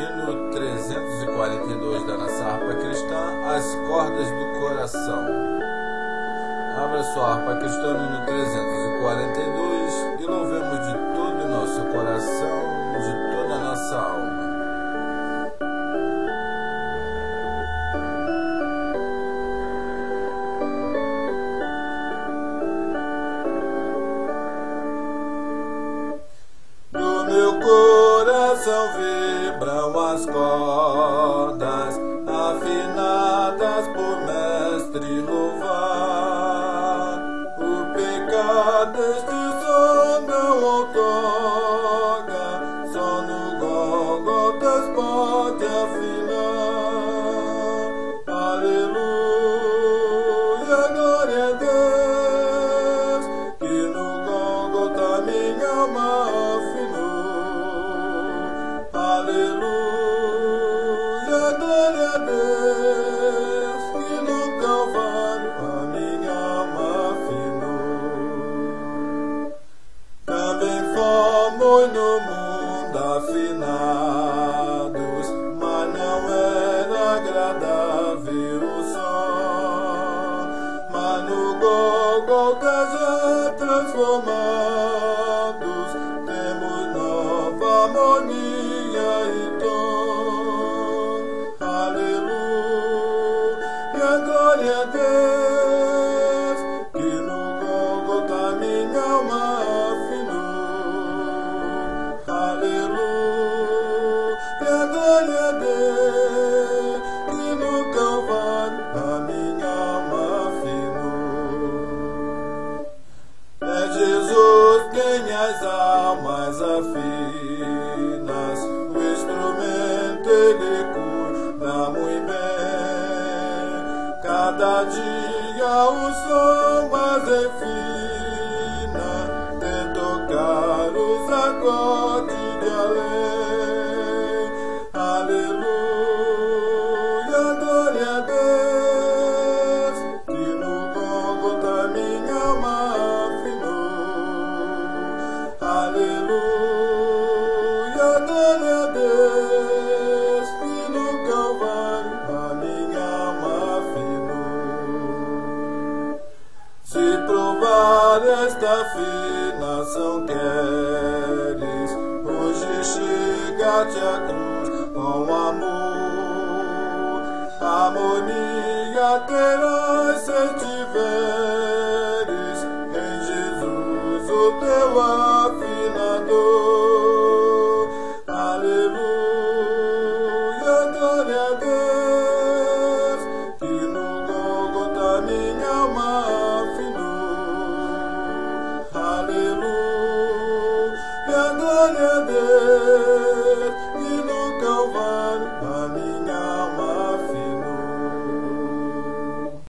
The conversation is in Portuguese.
hino 342 da nossa harpa cristã, As Cordas do Coração. Abra sua harpa cristã no hino 342 e louvemos de todo o nosso coração, de toda a nossa alma. Do meu coração vibram as cordas, afinadas por mestre louvar. O pecado deste som não outorga, só no Gólgotas pode afinar. Aleluia, glória a Deus, que no Gólgota minha alma Aleluia, glória a Deus, que no Calvário a minha alma afinou. Também fomos no mundo afinados, mas não era agradável o som. Mas no Gólgota já transformados, temos nova harmonia e tom. Aleluia, glória a Deus, que no Gólgota minha alma afinou. Aleluia, glória a Deus, que no Calvário a minha alma afinou. É Jesus quem as almas afinas, o instrumento ele cuida muito bem. Cada dia o som mais refina, tem tocar os acordes de além. Aleluia, glória a Deus, que no Gólgota minha alma Aleluia, glória a Deus, que no Calvário a minha alma afinou. Se provar esta afinação queres, hoje chega-te a cruz com amor. Harmonia terás se tiveres em Jesus o teu afinador. Aleluia, glória a Deus, que no Gólgota minha alma afinou. Aleluia, glória a Deus.